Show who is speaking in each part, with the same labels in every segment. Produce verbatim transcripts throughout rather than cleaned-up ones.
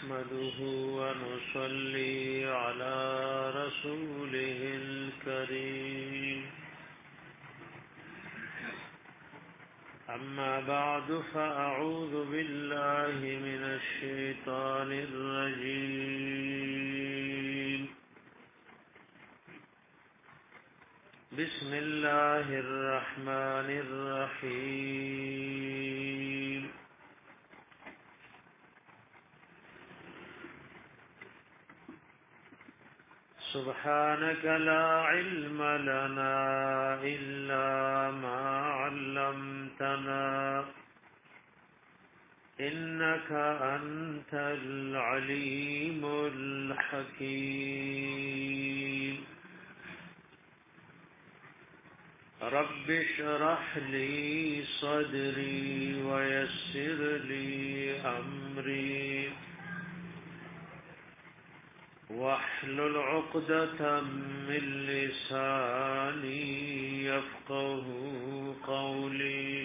Speaker 1: نحمده ونصلي على رسوله الكريم أما بعد فأعوذ بالله من الشيطان الرجيم بسم الله الرحمن الرحيم سبحانك لا علم لنا إلا ما علمتنا إنك أنت العليم الحكيم رب اشرح لي صدري ويسر لي أمري واحلل عقدة من لساني يفقه قولي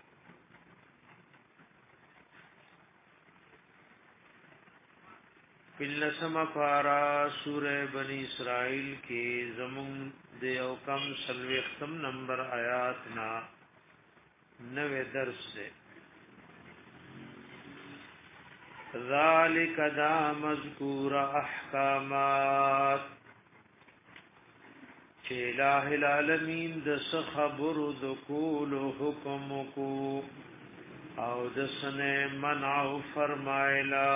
Speaker 1: پلسم پارا سورہ بنی اسرائیل کی زمون دیو کم سلویختم نمبر آیاتنا نوے درس دے ذالک دا مذکور احکامات چه الہ العالمین دس خبر دکول حکم کو او دسن منع فرمائلا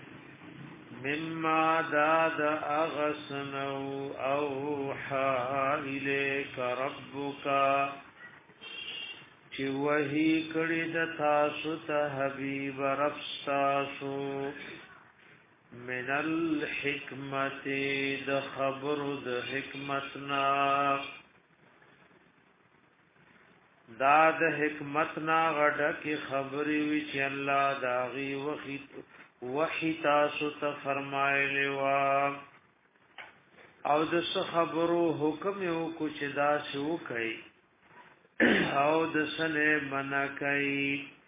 Speaker 1: مما داد اغسنو اوحا الیک ربکا چی وحی کڑی د تاسو ته حبیب رفستاسو من الحکمت د خبر د حکمتنا دا د حکمتنا غډه کی خبري وی چې الله داغي وحی وحی تاسو ته فرمایلی وا او د خبرو حکم یو کو چې دا شو کوي او د سنه منکای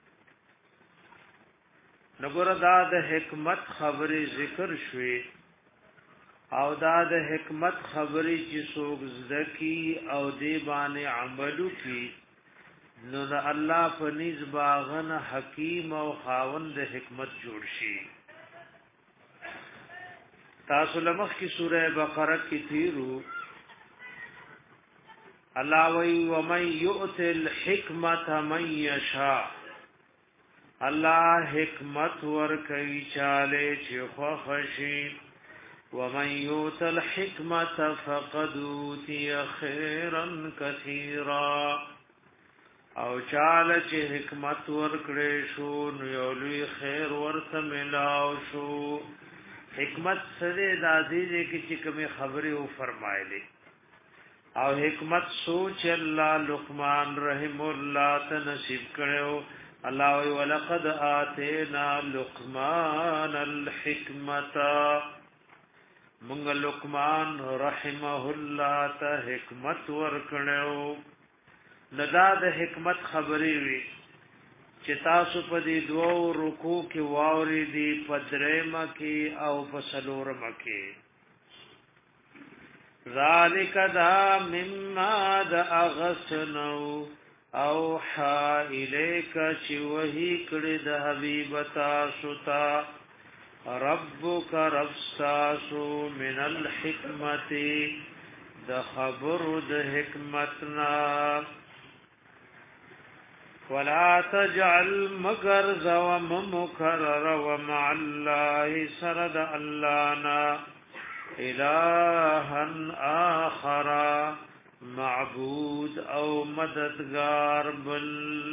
Speaker 1: نګور دا د حکمت خبرې ذکر شوي او دا د حکمت خبرې چې څوک زکی او دی باندې عملو کی نو د الله په نيز باغن حکیم او خاوند د حکمت جوړ شي تاسو لمخ کی سوره بقره کې تیرو الله وی ومن یؤت الحکمت من یشاء الله حکمت ور کوي چاله چې خو خشي ومن یؤت الحکمت فقد اوتی خیرا کثیرا او چاله چې حکمت ور کړې شو نو یو لوی خیر ورته ملاو شو حکمت سره د عزیزه کې چې کومه خبره او فرمایلې او حکمت سوچ الله لقمان رحم الله ته نصیب کړو الله وی ولقد اتینا لقمان الحکمت مونږ لقمان رحمه الله ته حکمت ورکړو ندا د حکمت خبرې وی چې تاسو په دې دوو رکوع کې واوري دي پدریمه کې او په سلورمه کې ذالک دا مما دا اغسنو اوحا الیک چی وحی کړي د حبیب تاسو ته ربک ربستاسو من الحکمت د خبر د حکمتنا ولا تجعل مگر زو مکرر ومع الله سرد اللانا الہا آخر معبود او مددگار بل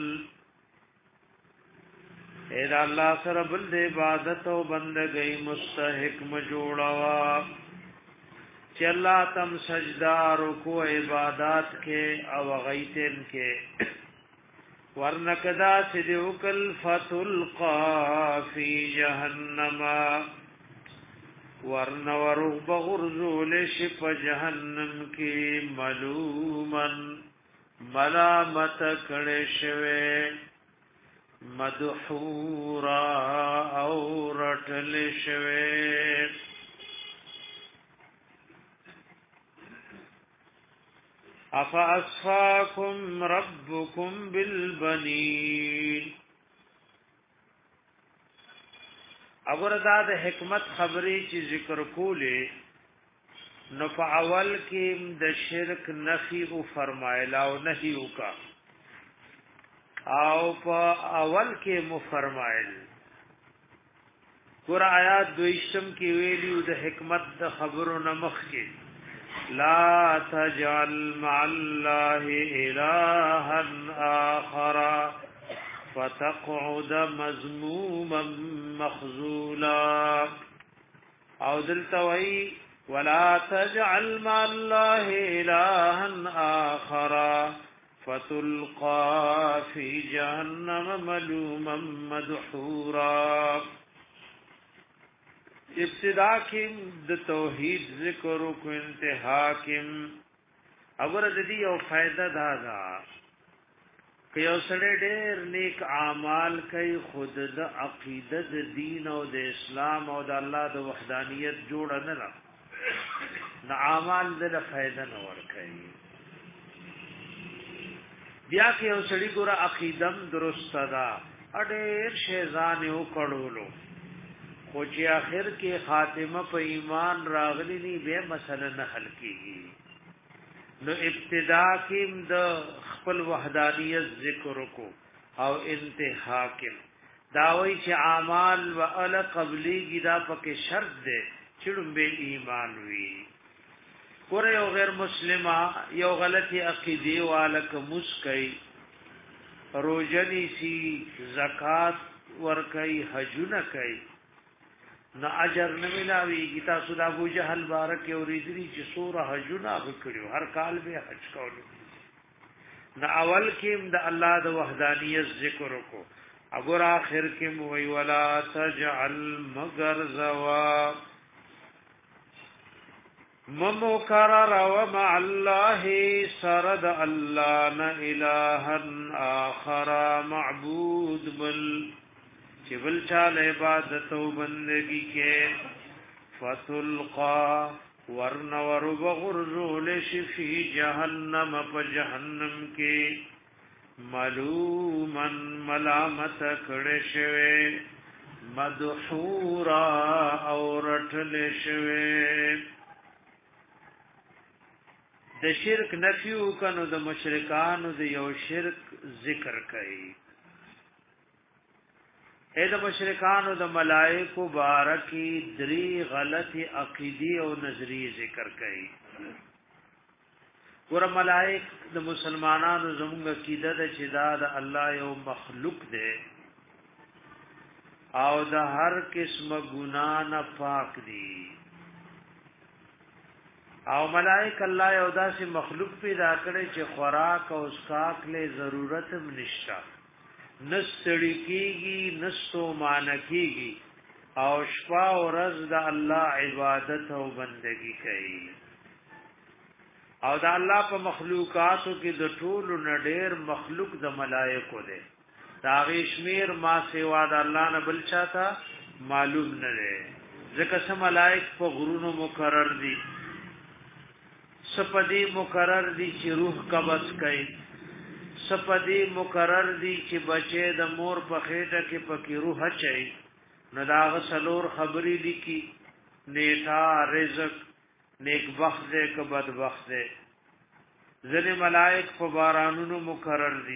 Speaker 1: اے اللہ سر بل دے عبادت او بندگی مستحق مجوڑوا چی اللہ تم سجدہ رکو عبادات کے او غیتن کے ورنکدا سدیوکل فتلقا فی جہنم ورنور بغرزول شپ جهنم کی ملومن ملامت کړي شوی مدحورا او رټل شوی افاسفاکم ربکم بالبنین اگر دا د حکمت خبرې چې ذکر کولې نو په اول کې د شرک نفي او فرمایلا او نهي وکا او په اول کې مو فرمایل ګور آیات دویشتم کې ویلیو د حکمت د خبرو نمخ کې لا تجعل مع الله الها آخر فتقعد مذموما مخذولا او دلتوي ولا تجعل مع الله الها آخر فتلقى في جهنم ملوما مدحورا ابتدا کې د توحید ذکر کو انتها کې اور د دې او فائدہ دا ده که یو سړی ډېر نیک اعمال کوي خود د عقیده د دین او د اسلام او د الله د وحدانیت جوړ نه نه نه اعمال د فائدہ نه ور کوي بیا که یو سړی ګوره عقیدم درست ده اډېر شی ځان یو کړولو خو چې اخر کې خاتمه په ایمان راغلی نی به مسله نه حل کیږي نو ابتدا کې د خپل وحدانیت ذکر کو او انتها کې داوی چې اعمال و ال قبلی گدا پکې شرط ده چړم به ایمان وی ګوره یو غیر مسلمه یو غلطی عقیده والک مسکی روزنی سی زکات ور کوي حج نه کوي نو اجر نه ملاوي گیتا سودا ابو جهل بارک اوریدلی چې سوره حجونه وکړو هر کال به حج کولو نو اول کې د الله د وحدانیت ذکر کو اگر اخر کې وی ولا تجعل مگر زوا ممو کرر ومع الله سرد الله نا الها آخر معبود بل چې بل چال عبادت او بندگی کې فتلقا ورنور بغرزول شفی جهنم په جهنم کې ملومن ملامت کړه شوی مدحورا او رټل شوی د شرک نفیو کنو د مشرکانو د یو شرک ذکر کړي اې د مشرکانو د ملائکو بارکی دری غلطی عقیدی او نظری ذکر کړي ور ملائک د مسلمانانو زموږ عقیده د چې دا د الله یو مخلوق دی او د هر قسم ګنا نه پاک دی او ملائک الله یو داسې مخلوق پیدا کړي چې خوراک او اسکاک له ضرورت هم نشته نستړی کیږي نستو مان کیږي او شپه او ورځ د الله عبادت او بندگی کوي او د الله په مخلوقاتو کې د ټولو نډیر مخلوق د ملائکو دی دا غیشمیر ما سیوا د الله نه بل چاته معلوم نه دی ځکه چې ملائک په غرونو مقرر دي سپدی مقرر دي چې روح قبض کوي سپدی مقرر دي چې بچي د مور په خېټه کې پکې روح اچي نو داغه سلور خبرې دي کی نیټه رزق نیک بخت دې که بد بخت دې ځنې ملائک په بارانونو مقرر دي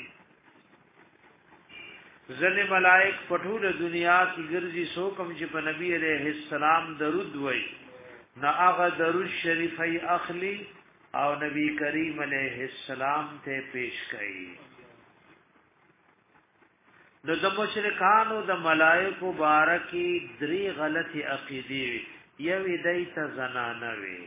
Speaker 1: ځنې ملائک په ټول دنیا کې ګرځي سو کوم چې په نبی عليه السلام درود وای نه هغه درود شریفي اخلي او نبی کریم علیہ السلام ته پیش کړي نو د مشرکانو د ملائکو بارکی دری غلطی عقیدی یو دیت زنانه وی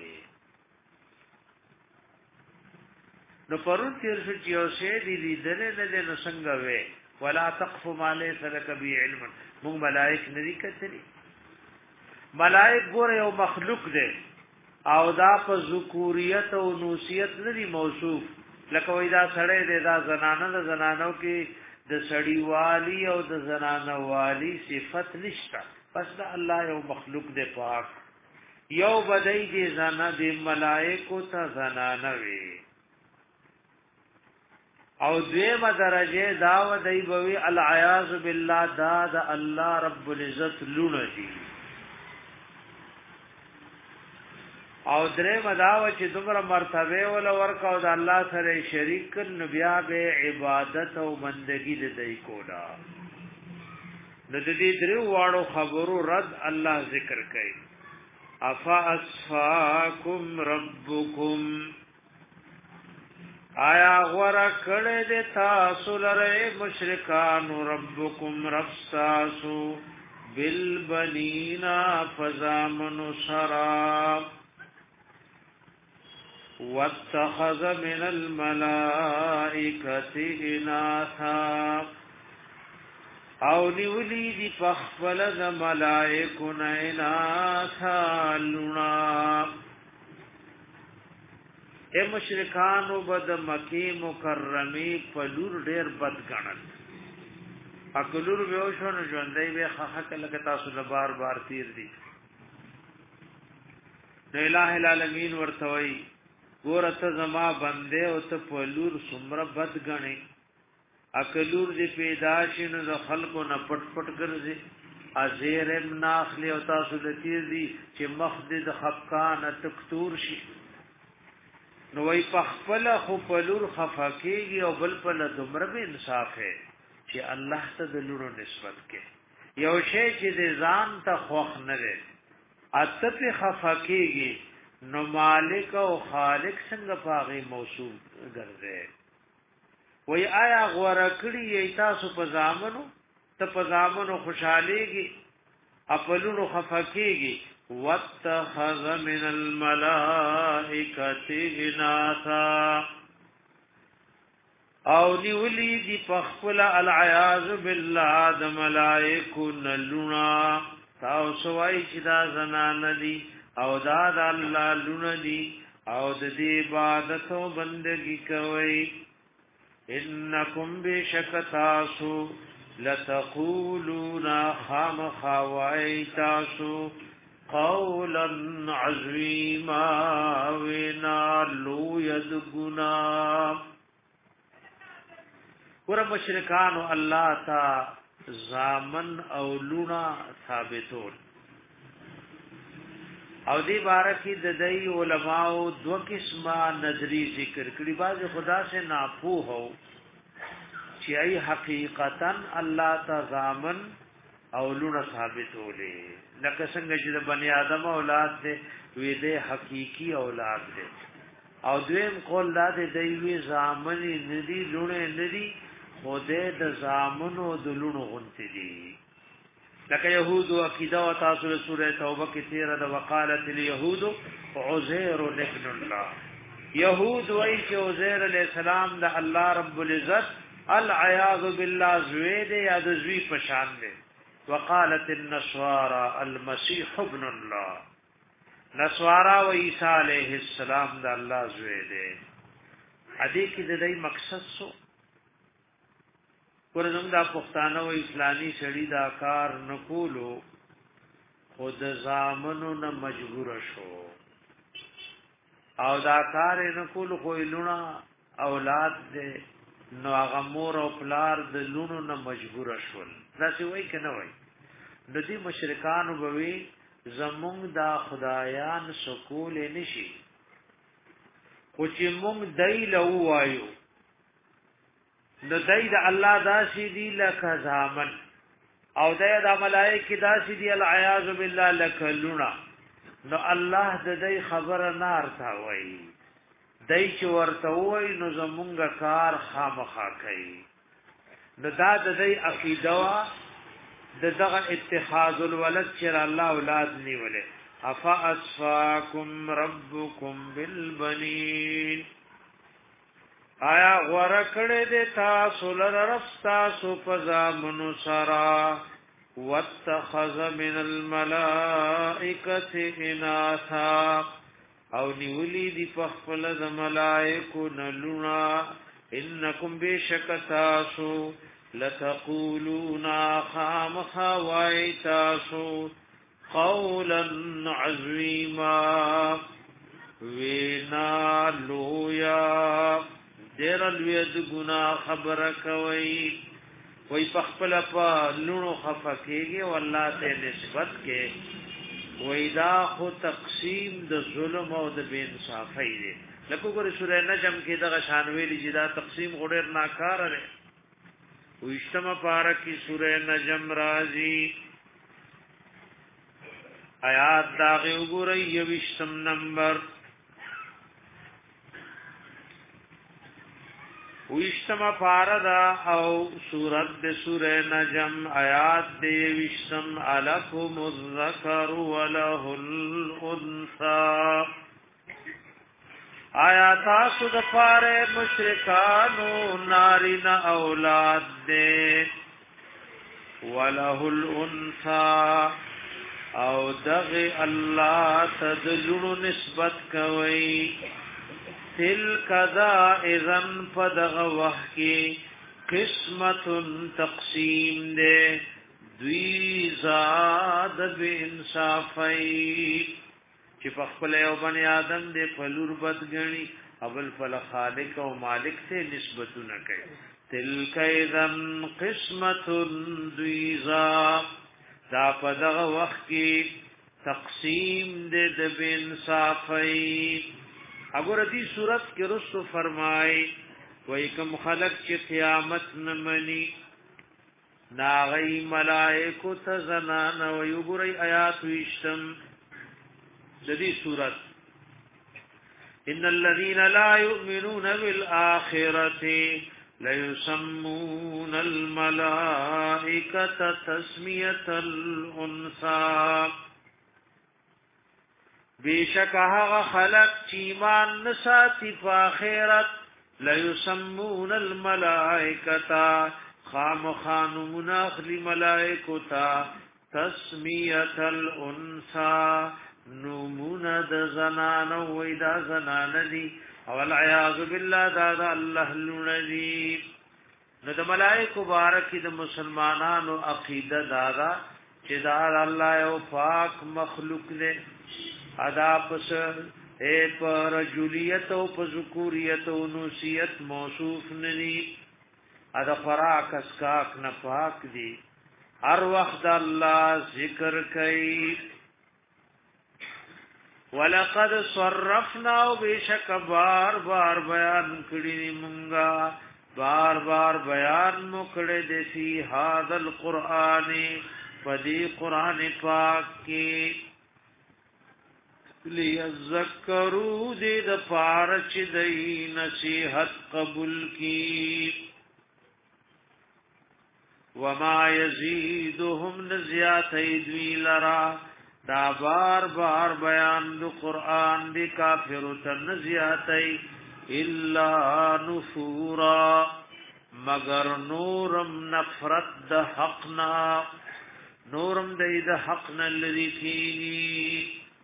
Speaker 1: نو پرون تیر شو چې یو شی دی لیدل نه د نو څنګه وی ولا تقف ما ليس لك به علم موږ ملائک ندی کتلی ملائک ګوره یو مخلوق دی او دا په ذکوریت او نوسیت ندی موصوف لکه وای دا سړی دی دا زنانه د زنانو کې د سړی والی او د زنانه والی صفت نشته پس د الله یو مخلوق دی پاک یو بدای دی زنه دی ملائکو ته زنانه وی او دیمه درجه دا و دی بوی العیاذ بالله دا د الله رب العزت لونه دی او درې مداو چې دومره مرتبه ول ورک او د الله سره شریک نو بیا به عبادت او بندگی د دی کولا د دې درو واړو خبرو رد الله ذکر کوي افا اسفاکم ربکم آیا غورا کړه د تاسو لره مشرکان ربکم رب تاسو بالبنینا فزامن شراب واتخذ من الملائکة اناثا او نیولی دی پخفل د ملائکون اناثا لنا اے مشرکانو بد مکی مکرمی پلور ډیر بد گنل اکلور ویوشون ژوندۍ به خخک لکه تاسو د بار بار تیر دي نو الہ العالمین ورتوي ګورته زما بنده او ته پلور سمره بد غني اکلور دې پیدا شینو د خلکو نه پټ پټ ګرځي ازیر ناخلی او تاسو د تیر دي چې مخد د خفقان تکتور شي نو وای پخپل خو پلور خفقېږي او بل په دمر به انصاف ہے چې الله ته د لورو نسبت کې یو شی چې د ځان ته خوښ نه لري اته په خفقېږي نو مالک او خالق څنګه پاغي موصوف ګرځي وای آیا غوړه کړی ای تاسو په ځامنو ته په ځامنو خوشاليږي خپلونو خفقېږي واتخذ من الملائکه اناثا او نیولی دی پخپل العیاذ بالله د ملائکو نلونا تاسو وای چې دا زنان دي او دا د الله لونه دي او د دې عبادت او بندگی کوي انکم بشکتاسو لتقولون خام خوای تاسو قولا عظیما ونا لو یذغنا ور مشرکان الله تا زامن او لونا ثابتون او دی بارکی د دای علماء دو قسمه نظری ذکر کړي باز خدا سے ناپو هو چې ای حقیقتا الله تزامن او لونه ثابت ولې لکه څنګه چې د بنی آدم اولاد دې وې دې حقيقي اولاد دې او دویم قول دا دې دوی زامن ندي لونه ندي خوده د زامنو د لونو غنتی دي لکه يهود او عقیده او تاسو سوره توبه کې تیر د وقالت اليهود عزير ابن الله يهود وایي چې عزير عليه السلام د الله رب العزت العياذ بالله زوید یا د زوی په شان دی وقالت النصارى المسيح ابن الله نصارا و عيسى عليه السلام د الله زوید دی ادي کې د دې مقصد سو ورزم دا پښتانه او اسلامي شړی دا کار نکولو خود زامنو نه مجبور شو او دا کار نکولو خو لونه اولاد دې نو هغه مور او پلار د لونو نه مجبور شول دا څه وای کنه وای د دې مشرکانو بوي زمونږ دا خدایان سکول نشي خو چې مونږ دای له وایو نو دای د الله داسې دی لکه زامن او دای د ملائکه داسې دی العیاذ بالله لکه لونا نو الله د دې خبره نار تا وای دای چې ورته وای نو زمونږ کار خامخا کوي نو دا د دې عقیده وا د دغه اتخاذ الولد چې الله اولاد نیولې افا اسفاکم ربکم بالبنین آیا غوړه کړه دې تاسو لره رب تاسو فزامن سرا واتخذ من الملائکه اناثا او نیولی دی پخپل د ملائکو نلونا انکم بشکتاسو لتقولون خام خوایتاسو قولا عظیما وینا لویا دیر الوید گناہ خبر کوي وی پخپل پا لونو خفکیگی واللہ تے نسبت کے وی دا خو تقسیم د ظلم او د بے انصافی دی لکه ګور سورہ نجم کې دغه شانویلی جدا تقسیم غډر ناکار لري وشتمه پارکی سورہ نجم رازی آیات داغه وګورئ یوشتم نمبر وشتمه پاردا او سورۃ د سورہ نجم آیات دیوشتم الکم الذکر وله الانثى آیا تاسو د پاره مشرکانو نارینا اولاد دے وله الانثى او دغه الله تدلو نسبت کوي تلک ذا اذن فدغ وحکی قسمت تقسیم دے دوی زاد بے انصافی چې په خپل یو بنی آدم دې فلور بدګنی اول فل خالق او مالک ته نسبتونه کوي تلک اذن قسمت دویزا دا په دغه وخت کې تقسیم دې د بے انصافی اگر دې صورت کې رسو فرمای وای کوم خلق چې قیامت نه مني ناغی ملائکو تزنان ویګوري آیات وشتم دې صورت ان الذين لا يؤمنون بالآخرة لا يسمون الملائكة تسمية الأنثى بیشک هغه خلق چې ایمان نساتی په آخرت لا يسمون الملائكة خام خانون اخلی ملائکو تا تسمیت الانثى نمون د زنان وې دا زنان دي او العیاذ بالله دا د الله لنذي نو د ملائکه مبارک د مسلمانانو عقیده دادا چې دا الله یو پاک مخلوق دی ادا پس اے پر رجولیت او پر ذکوریت او نوسیت موصوف ندی ادا فراق اسکاک نه پاک دی هر وخت الله ذکر کوي ولقد صرفنا بشک بار بار بیان کړي مونږه بار بار بیان مکړه د سی هاذ القرآن پدی قران پاک کې لیذکروا دې د پارچ دې نصیحت قبول کی وما یزيدهم نزیات ایدوی لرا دا بار بار بیان دو قرآن دی کافر تنزیاتی الا نفورا مگر نورم نفرت دا حقنا نورم دی دا حقنا اللذی کینی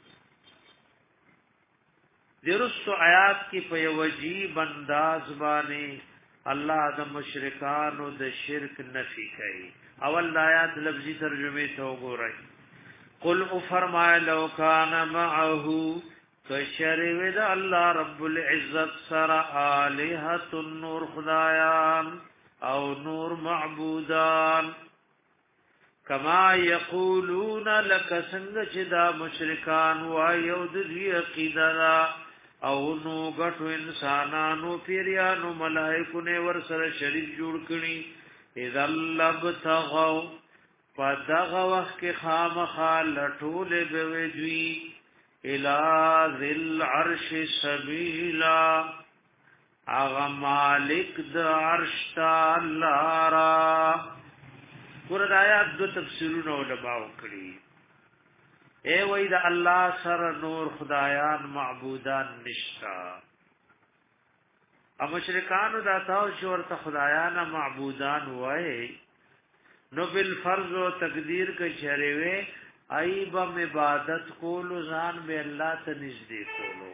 Speaker 1: درست آیات کی پی وجیب انداز بانی اللہ دا مشرکان و دا شرک نفی کئی اول آیات لفظی ترجمه تو گو رئی قل او فرمائے لو کان معه کشرود الله رب العزت سر الہۃ النور خدایان او نور معبودان کما یقولون لک څنګه چې دا مشرکان وایو د دې عقیده او نو غټو انسانانو پیریانو ملائکو نے ور سره شریک جوړ کړي اذا لبتغوا فدغه وخت کې خامخا لټول به وی الى ذل عرش سبیلا اغه مالک د عرش تعالی را ګور د آیات د تفسیرونو لباو کړي اے وای د الله سره نور خدایان معبودان نشتا ا مشرکانو دا تاسو ورته خدایان معبودان وای نو بالفرض و تقدیر کے شریوے ایبا عبادت کولو ځان به الله ته نږدې کولو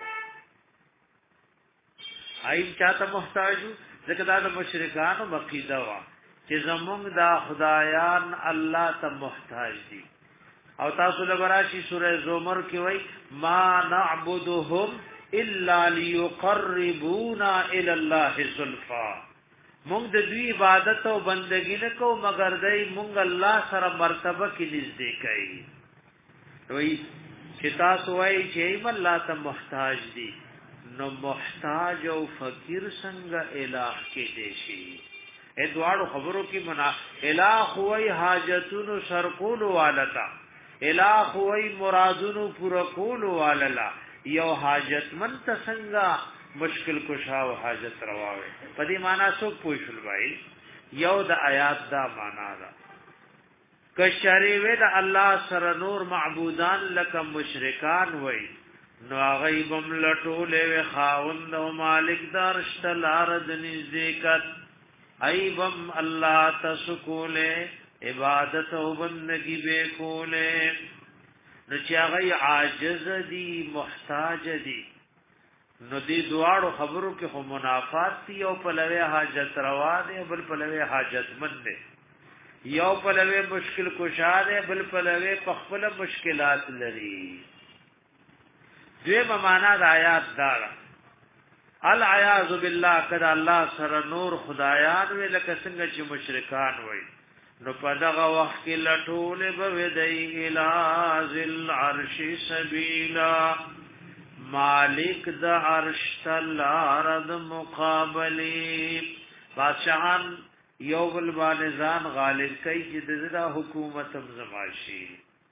Speaker 1: ایب چاته محتاجو ځکه دا د مشرکانو عقیده وا چې زمونږ دا خدایان الله ته محتاج دي. او تاسو لبراشي سوره زمر کې وای ما نعبدهم الا ليقربونا الى الله زلفا. مونږ د دوی عبادت او بندګی نه کو مگر دای مونږ الله سره مرتبه کې نږدې کوي. وای چې تاسو وای چې الله ته محتاج دي نو محتاج او فقیر څنګه الہ کې دي شي. ا دوړو خبرو کې منا الہ وای حاجتونو سرکول والتا الہ وای مرادونو پورا کول واللا یو حاجت من څنګه مشکل کشا او حاجت رواوي. په دې معنا څو پوښل وای یو د آیات دا معنا ده کشری و د الله سره نور معبودان لکه مشرکان وای نو غیبم لټولې و خاوند او مالک درشت لارد نزدېکت ایبم الله تسکوله عبادت او بندگی به کوله نو چې هغه عاجز دي محتاج دي نو دې دواړو خبرو کې هم منافات دي او په لوي حاجت روا دي بل په لوي حاجت مند دي یو په لوي مشکل کشا دي بل په لوي په خپل مشکلات لري. دغه معنا د آیات دا العیاذ بالله کړه الله سره نور خدایان وی لکه څنګه چې مشرکان وای نو په دغه وخت کې لټول به دی الی ذل عرش سبیلا مالک د عرش تلارد مقابلی. بادشاہان یو بل باندې ځان غالب کوي چې د حکومت زماشي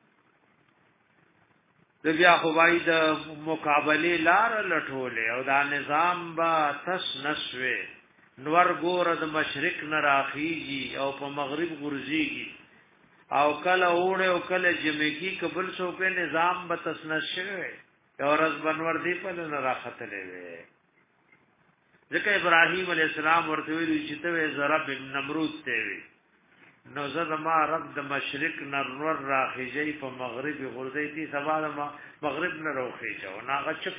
Speaker 1: د بیا خو وای د مقابله لار لټولې او دا نظام با تس نسوي نور ګور د مشرق نه راخیږي او په مغرب غورځيږي او کله وړه او کله جمعي قبل سو په نظام به تس نشوي او رز بنور دی په نه راختلې وي. ځکه ابراهيم عليه السلام ورته ویل چې ته زرب نمرود ته وي نو زه ما رب د مشرق نور راخیږي په مغرب غورځي دي سبا ما مغرب نه راخیږي او ناغه چپ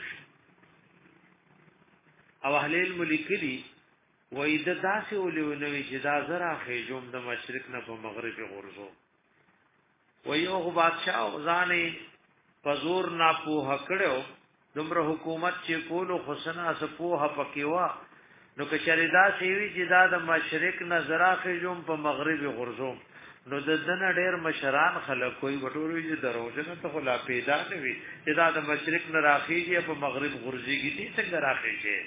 Speaker 1: او اهل الملک دي وای د داسې ولونوي چې دا زرا خېجوم د مشرق نه په مغرب غورځو وای او بادشاہ ځانې پزور نا په هکړو دومره حکومت چې کولو حسنا سپوه پکېوا نو کچری دا سیوی چې دا د مشرق نه زرا خېجوم په مغرب غورځو نو د دنه ډېر مشران خلک کوئی وټوري چې دروځنه ته خلا پیدا نه وي چې دا د مشرق نه راخېږي په مغرب غورځيږي دي څنګه راخېږي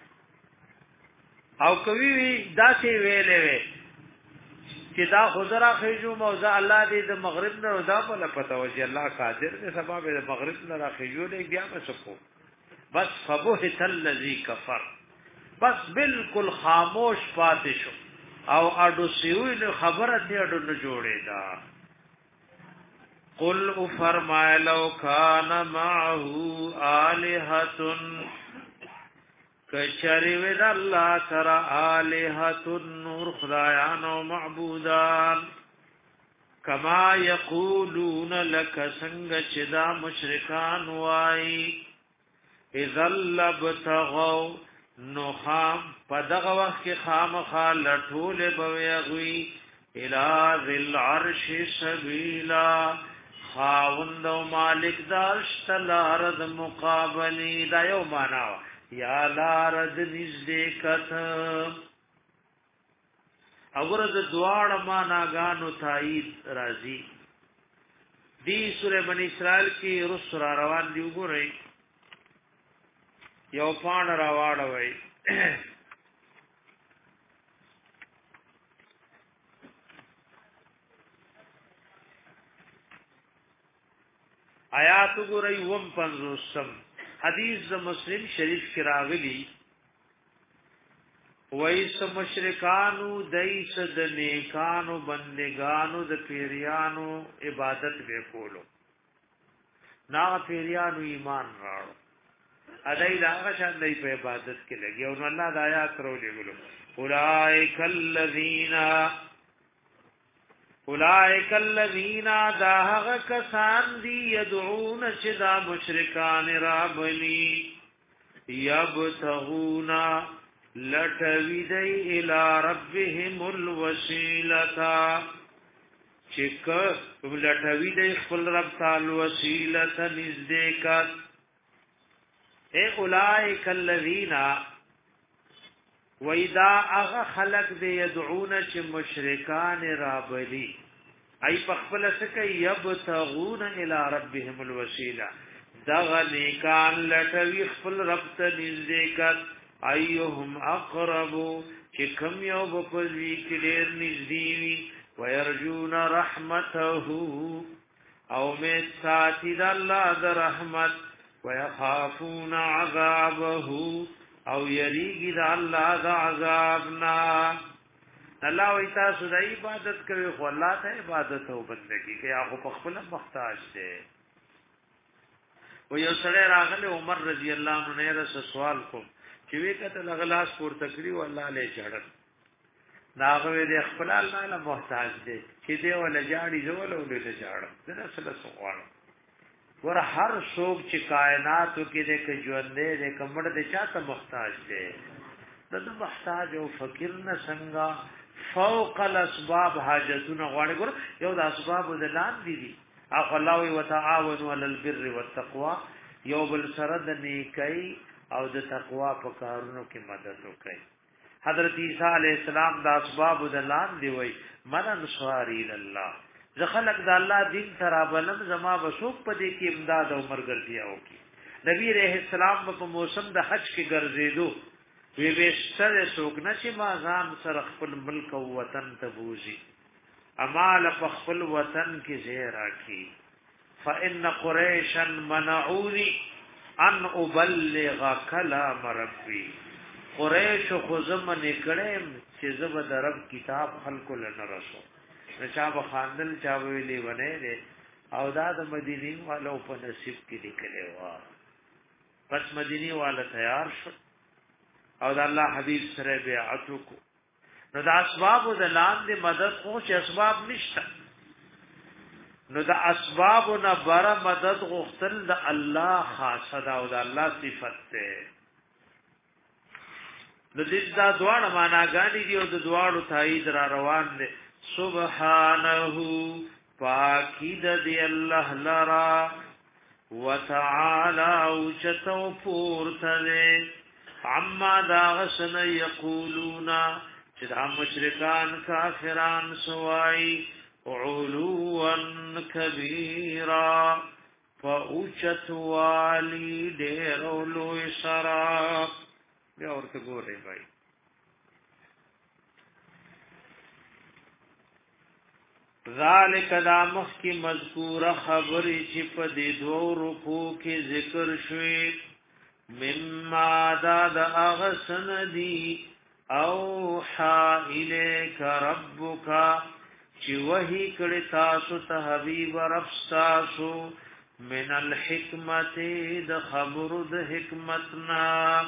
Speaker 1: او کوي دا سی ویلې وي چې دا خزرا خېجو موزه الله دې د مغرب نه رضا په پته و چې الله قادر دې سبب د مغرب نه راخېجو دې بیا مسکو بس فبهت الذی کفر بس بالکل خاموش پاتې شو او اډو سیوی خبره دې اډو نه جوړې دا قل او فرمای لو کان معه الہۃ کچری ود الله سره الہۃ نور خدایان او معبودان کما یقولون لک څنګه چې دا مشرکان وای اذا لبتغوا نو خام پدغه وخت کې خامخا لټول بوي الى ذل عرش سبیلا خاوند او مالک دارش تلارد مقابلی دا یو معنا یا لارد نزدې کت اورد دواړه معنا غانو تایید راځي دی سوره بنی اسرائیل کې رس را روان دی وګورئ یو پان را واړوي آیات ګورئ وم پنځوسم حدیث د مسلم شریف کې راغلی وایس مشرکانو دایس د نیکانو بندگانو د پیریانو عبادت وکولو نا پیریانو ایمان راړو ادای دا غشان دی په عبادت کې لګي او الله د آیات ورولې ګلو اولائک الذین اولائک الذین دا هغه کسان دی يدعون چې دا مشرکان را بلی یبتغون لټوي دی الى ربهم الوسيله چک لټوي دی خپل رب تعالی وسیله نزدېکات اے اولائک الذین وَإِذَا أَغَ خَلَقْ دِي يَدْعُونَ چِ مشرکان رابلی ای پخپل سکه یبتغون الى ربهم الوسیله دغه نیکان لټوي خپل رب ته نزدېکات ایهم اقرب چې کوم یو په دې کې ډېر نږدې وي ويرجون رحمته او می ساتي د الله د رحمت ويخافون عذابه او یریږي د الله د عذابنا الله وی تاسو د عبادت کوي خو الله ته عبادت او بندگی کوي هغه په خپل محتاج دی و یو سره راغله عمر رضی الله عنه نه سوال کوم چې وی کته لغلاس پور تکری و الله له جړل داغه دې خپل الله له محتاج دی چې دی ول جاړي زول ول له جاړل دا سره سوال ور هر څوک چې کائناتو کې دې کې ژوند دې کمړ دې چاته محتاج دی د محتاج او فقیر نه څنګه فوق الاسباب حاجتونه غواړي ګور یو د اسباب د لاندې دي او الله وی وتعاونوا على البر والتقوى یو بل سره د نیکۍ او د تقوا په کارونو کې مدد وکړي حضرت عیسی علیہ السلام د اسباب د لاندې وی من نصاری الله ز خلق د الله دین ترا بلم زما بسوک په دې کې امداد او مرګرتیا وکي نبی رحم السلام په موسم د حج کې ګرځېدو وی وستر سوک نشي ما ځان سره خپل ملک او وطن ته بوزي امال په خپل وطن کې زیرا کی فإن قريشا منعوني ان ابلغ كلام ربي قریش خو زمن کړم چې زب د رب کتاب خلق له رسو چا به خاندل چا ویلې ونه او دا د مدینې والو په نصیب کې لیکلې و پس مدینی والا تیار شو او د الله حبیب سره بیعت وکړو نو د اسباب د لاندې مدد خو چې اسباب نشته نو د اسباب نه بر مدد غوښتل د الله خاصه دا او د الله صفت ده د دې دا دواړه معناګانې دي او د دواړو تایید را روان دي سبحانه پاکی د دی الله لرا وتعالى وجتو پورته عما دا غسن یقولون چې دا مشرکان کافران سوای علوا کبیرا فاوچت والی ډیر لوی سرا بیا ورته ګورې بھائی ذالک دا مخ کی مذکور خبری چې په دې دوه رکوع کې ذکر شوی مما دا دا اغسن دی اوحا الیک ربک چې وحی کړي تاسو ته حبیب رب تاسو من الحکمت د خبر د حکمتنا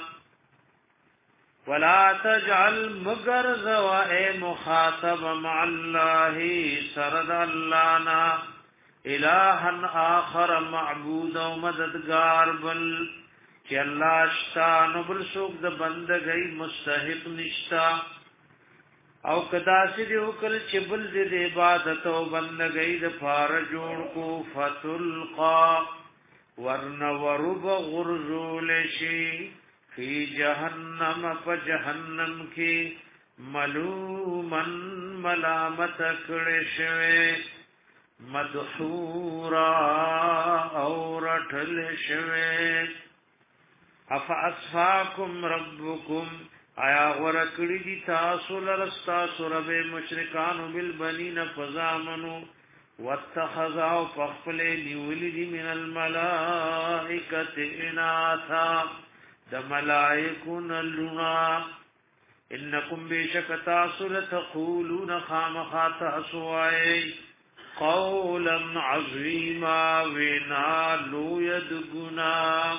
Speaker 1: ولا تجعل مگر زوا مخاطب مع الله سرد اللانا الها اخر معبود و مددگار بل چې الله شتا نو بل څوک د بندګۍ مستحق نشتا او کدا چې یو کل چې بل د عبادت او بندګۍ د فار جوړ کو فتلقا ورن ورب غرزول شي فی جہنم فجہنم کی ملومن ملامت کڑشوے مدحورا اورٹل شوے افا اصفاکم ربکم آیا ورکڑی دی تاسو لرستاسو رب مشرکانو بالبنین فزامنو واتخذاو فخفلے نیولی دی من الملائکت اناثا د ملائکون لنا انکم بیشک تاسو لتقولون خامخات اسوائی قولا عظیما وینا لو یدگنا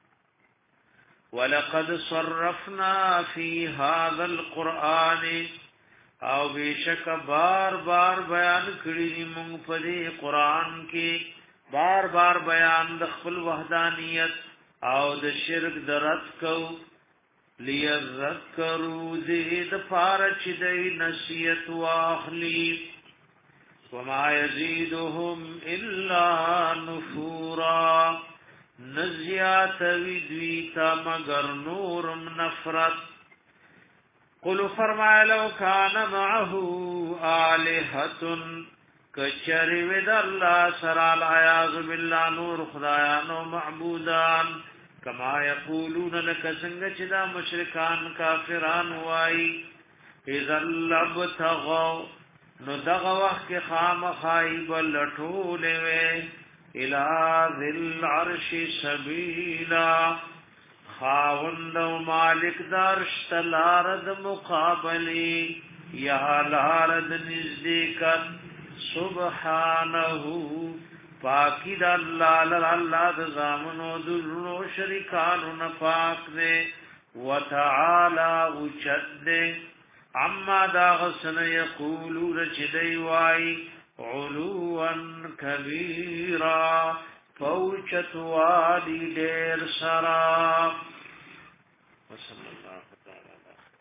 Speaker 1: ولقد صرفنا فی هذا القرآن او بیشک بار بار بیان کړی موږ په دې قرآن کې بار بار بیان د خپل وحدانیت او د شرک درت کو ليذكروا زید فارچ دی نصیحت واخلی وما يزيدهم الا نفورا نزیات ویدویتا مگر نورم نفرت. قل فرمایا لو کان معه آلهة کچری ود الله سرا العیاذ بالله نور خدایانو معبودان کما یقولون لک څنګه چې دا مشرکان کافران وای اذا لبتغوا نو دغه وخت کې خامخایب لټولې وې الى ذل عرش سبیلا خاوند و مالک درش تلارد مقابلی یا لارد نزدیکت سبحانه پاکی دا اللہ لاللہ دا زامنو دلنو شرکانو نفاق دے وتعالی اچد دے عما دا غسن یقولو رچدی وائی علوا کبیرا فوچت والی دیر سرا وصلی اللہ تعالی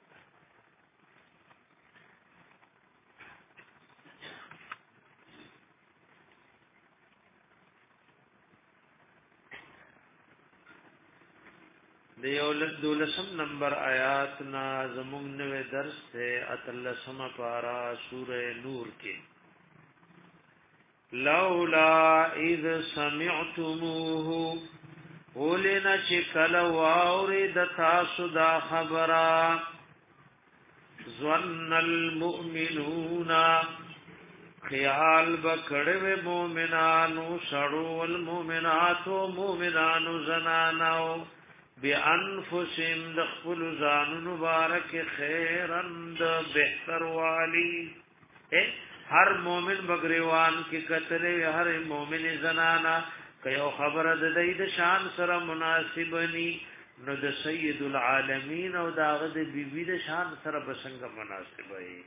Speaker 1: دیولت دولسم نمبر آیات نا زمون نوے درس تے اتلسم پارا سورہ نور کے لولا اذ سمعتموه ولنا چکل واورد تاسو دا خبرا ظن المؤمنون خیال بکڑو مومنانو سڑو المؤمناتو مومنانو زنانو بانفسهم دخل زانو مبارک خیرند بہتر والی ہر مومن بگریوان کی قتل ہر مومن زنانا کيو خبر د دې د شان سره مناسبني نو د سید العالمین او داغه د بیبي د شان سره بسنګ مناسب وي.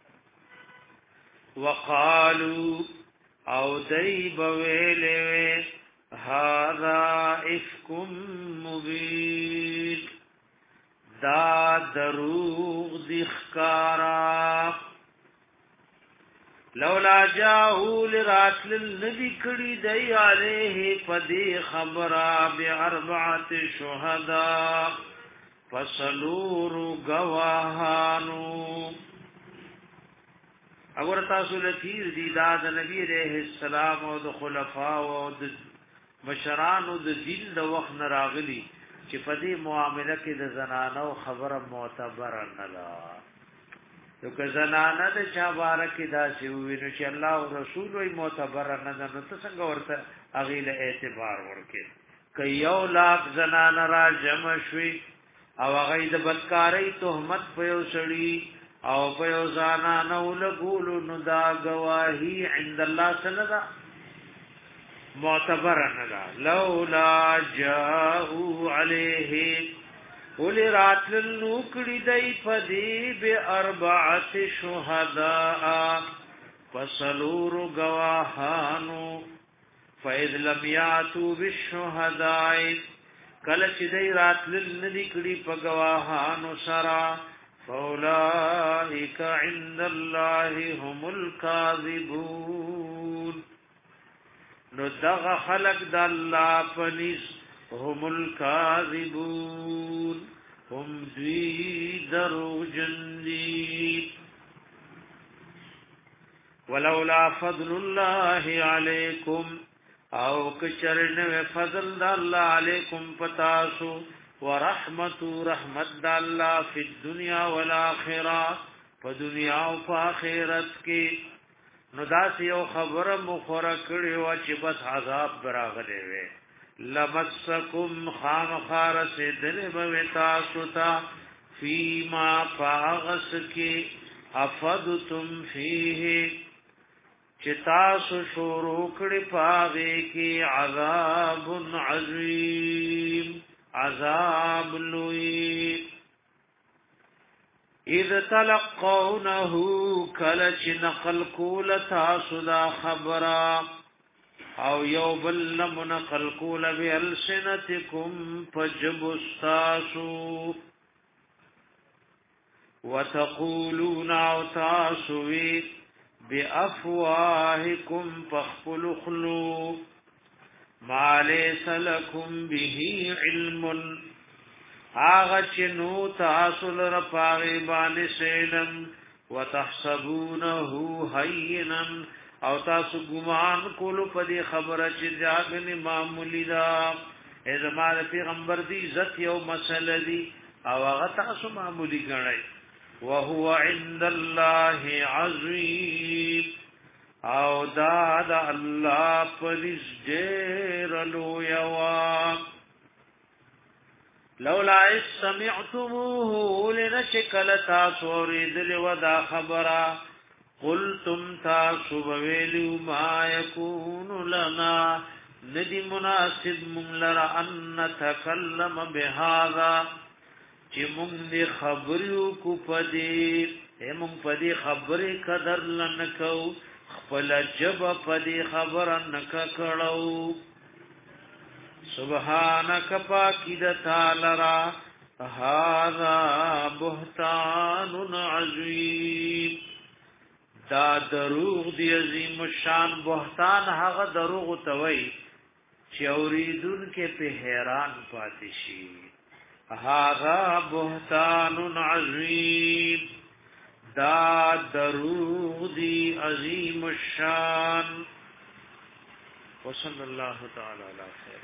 Speaker 1: وقالو او دای بویلې هذا افکم مبین دا دروغ دی خکارا لولا جاءوا لراتل النبي کړي دی عليه پدې خبره باربعه شهدا فسلور گواهانو اگر تاسو لکیر دی دا د نبی عليه السلام او د خلفاء او د مشرانو د دین د وخت نراغلی چې پدې معاملې کې د زنانو خبره معتبر نه ده. تو که زنانه د چا بارک دا سی وینو چې الله او رسول وي معتبر نه ده نو څنګه ورته اغیله اعتبار ورکې که یو لاک زنانه را جمع شوي او هغه د بدکارۍ تهمت په یو سړي او په یو زنانه ولګولو نو دا گواهی عند الله سندا معتبر نه ده. لولا جاءوا عليه ولی راتل نوکڑی دی پدی بی اربعت شہداء فسلور گواہانو فاذ لم یاتو بالشہداء کلچ دی راتل ندکڑی پا گواہانو سرا فاولائک عند اللہ هم الكاذبون نو دغ خلق دا اللہ پنیس هم الكاذبون هم ذی درو جندی. ولولا فضل الله علیکم او کچرن فضل دا اللہ علیکم پتاسو ورحمت رحمت دا اللہ فی الدنیا والآخرہ فدنیا و فآخرت کی نو داسی یو خبر مخورکڑی و چی بس عذاب براغلے وے لمسکم خام خارس دل بوتاستا فیما فاغس کی افدتم فیه چتاس شروکڑ پاغے کی عذاب عظیم عذاب لوی اذ تلقونه کلچ نقل کول تاسو دا خبرا او یو بل نمنقل کول بی السنتکم پجب استاسو وتقولون او تاسوي بافواهكم فخلوا خلو ما ليس لكم به علم آغا چنو تاسو لر پاغی بانی سیلم وتحسبونه هینا او تاسو گمان کولو پدی خبره چې جاګنی معمولی دا ای زمانه پیغمبر دی عزت یو مسله دی او هغه تاسو معمولی ګڼئ وهو عند الله عظیم او دا دا الله پرز ډیر لویوا لولا سمعتموه لنشکل تاسو ریدل ودا خبره قلتم تاسو بویلو ما یکون لنا ندی مناسب من لرا ان نتکلم بهذا چې مونږ دې خبرو کو پدې هم پدې خبرې قدر لنکو خپل جب پدې خبر نکړو سبحانك پاکید تعالی هذا بهتان عظیم دا دروغ دی عظیم شان بهتان هغه دروغ توي چې اوریدون کې په حیران پاتې شي هذا بهتان عظیم دا دروغ دی عظیم الشان وصلی الله تعالی علی خیر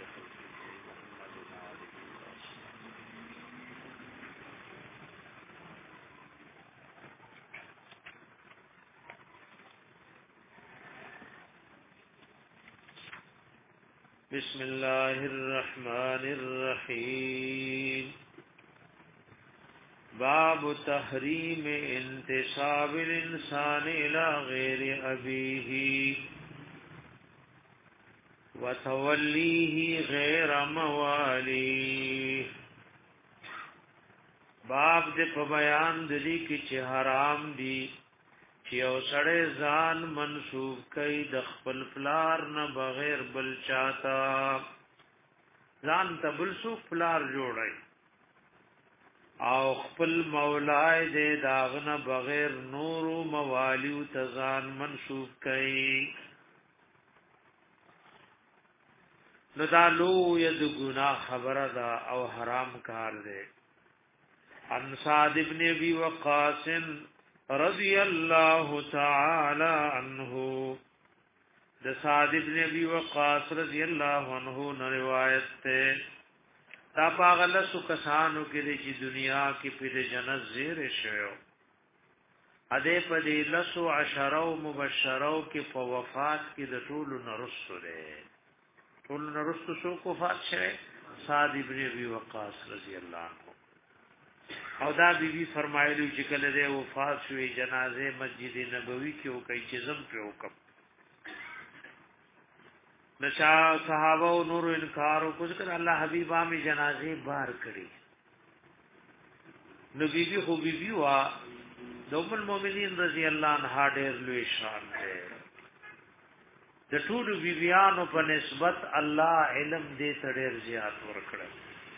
Speaker 1: بسم الله الرحمن الرحيم باب تحريم انتساب الانسان الى غير ابيه وتوليه غير مواليه باب دې په بیان د دې کې چې حرام دي چې او سړی ځان منسوب کوي د خپل پلار نه بغیر بل چاته ځان ته بل څوک پلار جوړي او خپل مولای دې داغنه بغیر نور موالیو ته ځان منسوب کوي نو دا لو ید ګناه خبره ده او حرام کار دی ان سعد ابن ابي وقاص رضی الله تعالی عنہ د سعد ابن ابي وقاص رضی الله عنه نو روایت ته تا پاغله سو کسانو کې د دنیا کې په جنت زیر شوی اده په دې لسو عشرو مبشرو کې په وفات کې د ټولو نرسو ده ټولو نرسو سو کو وفات شوی سعد ابن ابي وقاص رضی الله عنه او دا بیبي فرمایلی چې کله د وفات شوی جنازه مسجد نبوي کې او کوي چې زم په حکم نشا صحابه او نور انکار او کوڅ کړه الله حبيب امي جنازه بار کړی نو بیبي خو بیبي وا دوم المؤمنین رضی الله عنها ډېر لوی شان ده د ټول بیبيانو په نسبت الله علم دې ډېر زیات ورکړي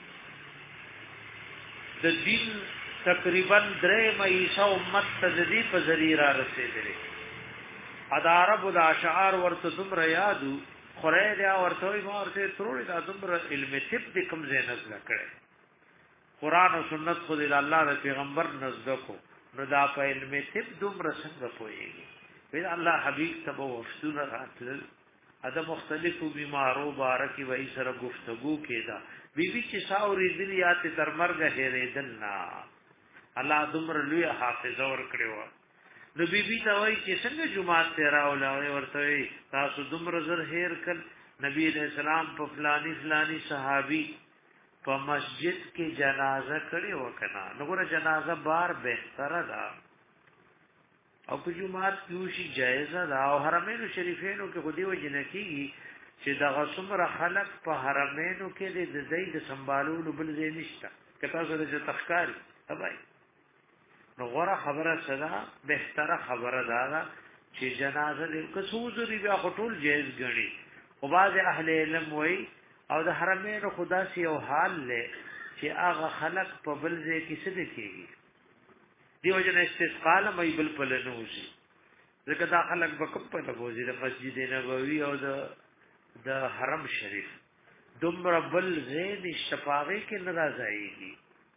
Speaker 1: د دین تقریبا درې مېشا امت تجدید په ذریعہ رسیدلې ادارب الاشعار ورته دومره یادو خورې دا ورته وي ورته تروري دا دومره علم طب د کوم زینت لکړي قران او سنت خو د الله د پیغمبر نزدکو نو دا په علم طب دومره څنګه پويږي وی الله حبيب تبو وفتونه راتل اده مختلفو بیمارو بارکی وای سره گفتگو کیدا بیبي چې ساوري دنیا ته تر مرګ هېرېدل نه الله دمر لوی حافظ اور کړو نو بیبي ته وای چې څنګه جمعه ته راولای ورته تاسو دمر زر هېر کړ نبی عليه السلام په فلاني فلاني صحابي په مسجد کې جنازه کړي وکنا نو ګره جنازه بار بهتره ده او په جمعه کې شي جایزه ده او حرمینو شریفینو کې خودي وجنکی چې دغه څومره خلق په حرمینو کې د زید سنبالولو بل ځای نشته که تاسو د تخکاری تبای نو غوړه خبره صدا بهتره خبره ده چې جنازه دې کسوزري بیا خټول جایز غني او باز اهل علم وای او د حرمینو خدا سي او حال له چې هغه خلق په بل ځای کې څه کوي دیو جن استسقا لمې بل په لنوسی ځکه دا خلک به کوم په لګوزي د مسجد نبوي او د د حرم شریف دومره بل زید شفاغه کې ناراضایږي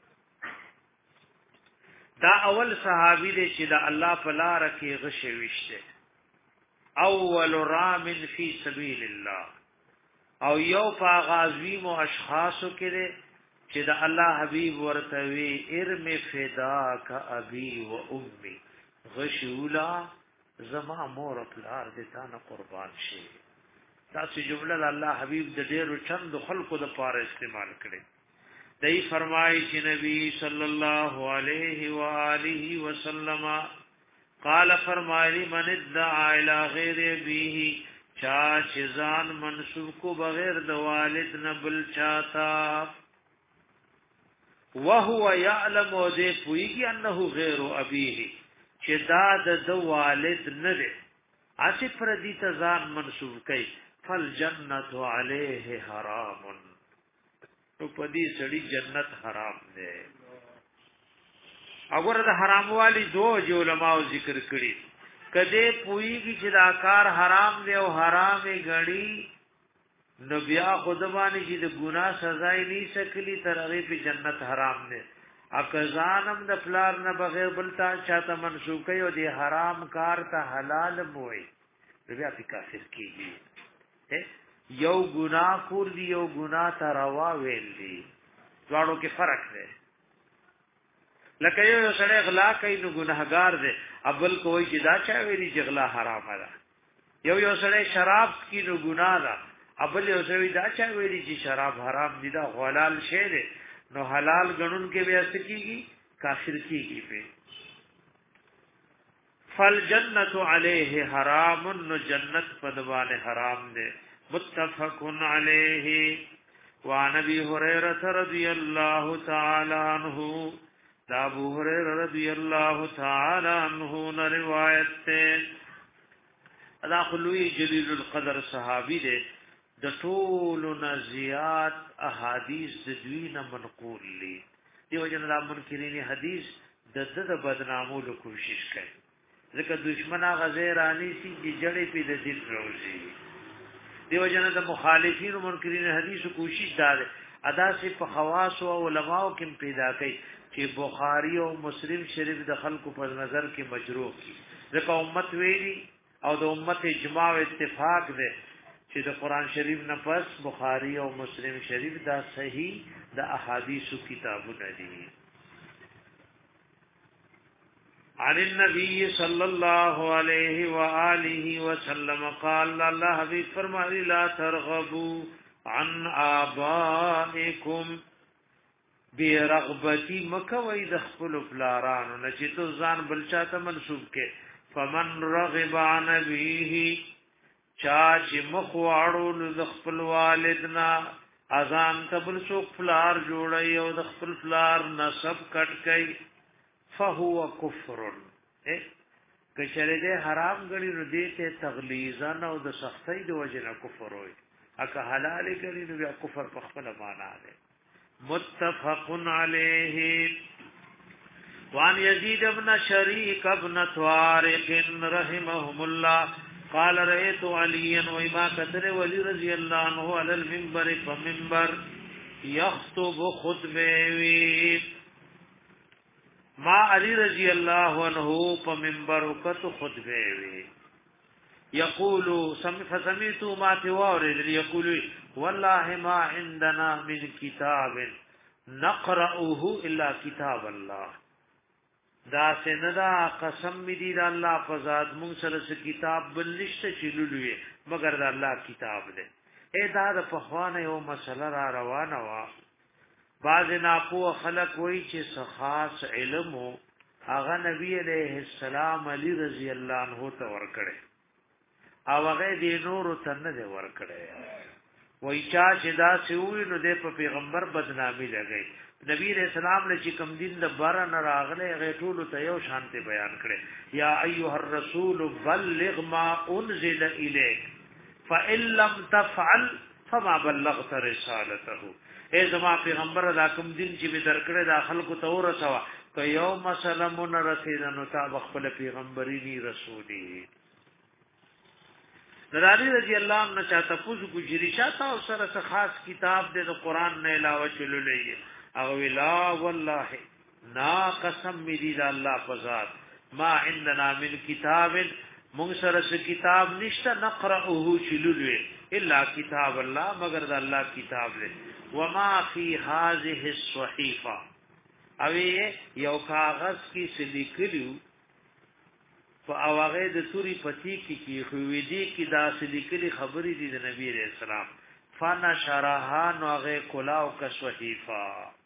Speaker 1: دا اول صحابي دی چې د الله په لار کې غشي وشته اول رام فی سبیل الله او یو په غازوی مو اشخاصو کې چې د الله حبیب ورته وی ارم فداک ابي و امي غشولا زما مور پلار دې تا نه قربان شي تاسو جمله الله حبیب د ډېرو چند خلقو د پاره استعمال کړي دای فرمایي چې نبی صلی الله علیه و آله وسلم قال فرمایلی من ادعا الى غیر ابيه چا چې ځان منسوب کو بغیر د والد نه بل چاته وهو يعلم ذي پويږي انه غیر ابيه چې دا د والد نه دی اسی پر دې ته ځان منسوب کوي فالجنت عليه حرام نو پدې سړي جنت حرام دی اگر د حرام والی دو جو علماء ذکر کړي کده پويږي چې دا کار حرام دی او حرام غړي نو بیا خودبانی چې د ګناه سزا یې نه سکلی تر هغه په جنت حرام دی اکزانم د پلار نه بغیر بلتا چاته منسوب کوي او د حرام کار ته حلال موي بیا په کافر کیږي یو ګناه کول دی یو ګناه ته روا ویل دی دواړو کې فرق دی لکه یو سړی غلا کوي نو ګناهګار دی ابل کوئی چې دا چا ویلي چې غلا حرام ده یو یو سړی شراب کی نو ګناه ده ابل یو سړی دا چا ویلي چې شراب حرام دي دا حلال شی دی نو حلال غنون کې بیا سکیږي کافر کیږي په فالجنت علیه حرام نو جنت پدوانه حرام ده متفق علیه وعن ابي هريره رضی الله تعالی عنہ دا ابو هريره رضی الله تعالی عنہ نے روایت ته ادا خلوی جلیل القدر صحابی ده د ټول نزیات احادیث د دوی نه منقول دي دیو جن د منکرین حدیث د د بدنامولو کوشش کوي ځکه دشمن غزیرانی سي چې جړې په د دین روزي دیو جن د مخالفین او منکرین حدیث کوشش دار ادا سے په خواص او علماء کې پیدا کوي چې بخاری او مسلم شریف د خلکو په نظر کې مجروح کی ځکه امت ویلي او د امت اجماع او اتفاق ده چې د قران شریف نه پس بخاری او مسلم شریف دا صحیح د احادیث کتابونه دي عن النبي صلى الله عليه واله وسلم قال الله حبيب فرمایي لا ترغبوا عن آبائكم برغبتي مکوي د خپل پلارانو نه چې تو ځان بل چاته منسوب کې فمن رغب عن ابيه چا چې مخ واړو د خپل والدنا اذان تبل سو فلار جوړي او د خپل فلار نسب کټ کوي فهو کفر اے کچره دې حرام غړي نو دې ته تغلیظا او د سختۍ د وجه نه کفر وي اګه حلال غړي نو بیا کفر په خپل معنا ده متفق علیه وان یزید ابن شریک ابن طارق رحمهم الله قال رأيت عليا وما كثر ولي رضي الله عنه على المنبر فمنبر يخطب خطبه ما علي رضي الله عنه فمنبر وقت خطبه يقول فسمعت ما تورد يقول والله ما عندنا من كتاب نقرأه الا كتاب الله دا سندا قسم می دی دا الله فزاد مون سره س کتاب بلشته چلولوي مگر دا الله کتاب دی اے دا د فخوانه یو مسله را روانه وا باز نه کو خلق وای چې خاص علم هغه نبی علیہ السلام علی رضی الله عنه ته ورکړي او هغه دی نور ته نه ورکړي وای چا چې دا سوي نو د پیغمبر بدنامي لګي نبی رسول الله چې کوم دین د بار نه راغله هغه ټول ته یو شانته بیان کړي یا ایها الرسول بلغ ما انزل الیک فان لم تفعل فما بلغت رسالته اے زما پیغمبر دا کوم دین چې به درکړه د خلکو ته ورسوا که یو مسله مون رسیدنو تا خپل پیغمبري ني رسولي نرالی رضی اللہ عنہ چاہتا پوزو گجری چاہتا او سره خاص کتاب دے دا قرآن نے علاوہ چلو لئی اغوی لا واللہ نا قسم میری دا اللہ فضاد ما عندنا من کتاب مونگ سرس کتاب نشتا نقرأوہو چلو لئی الا کتاب اللہ مگر دا اللہ کتاب لے وما فی هذه الصحیفہ اوی یو کاغذ کی سلیکلیو او هغه د سوري پتی کی کی خو دې کی دا سلیکلي خبرې دي د نبی رسول الله فانا شرها نو هغه کلاو کا صحیفه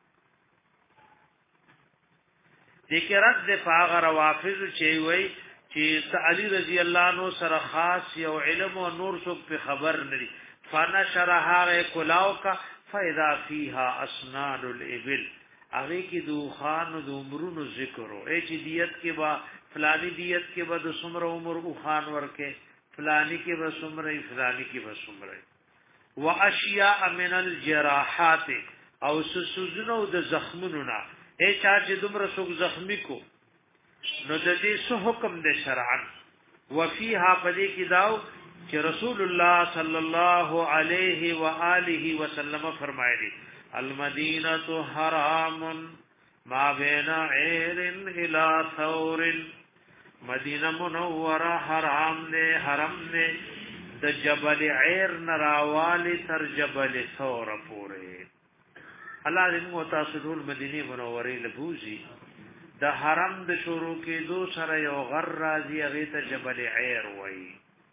Speaker 1: ذکرت د پاغه روافض چي وي چې علي رضی الله عنه سره خاص یو علم او نور څوک په خبر نري فانا شرها کلاو کا فاذا فيها اسنان الابل هغه کی دوخان د عمرونو ذکرو اې چې دیت کې با فلانی دیت کې به د سمره عمر او خان ورکه فلانی کې به سمره فلانی کې به سمره واشیاء من الجراحات او سوزنو د زخمونو نه اے چا چې دومره څوک زخمی کو نو د دې سو حکم د شرعن وفيها پدې کې داو چې رسول الله صلی الله علیه و آله وسلم فرمایلی المدینه حرام ما بین عیر الى ثور مدینہ منوره حرام نے حرم نے د جبل عیر نراوالی تر جبل ثور پورے الله دې موږ تاسو ټول مدینه منوره لبوزي د حرم د شروع کې دو سره یو غر راځي هغه ته جبل عیر وایي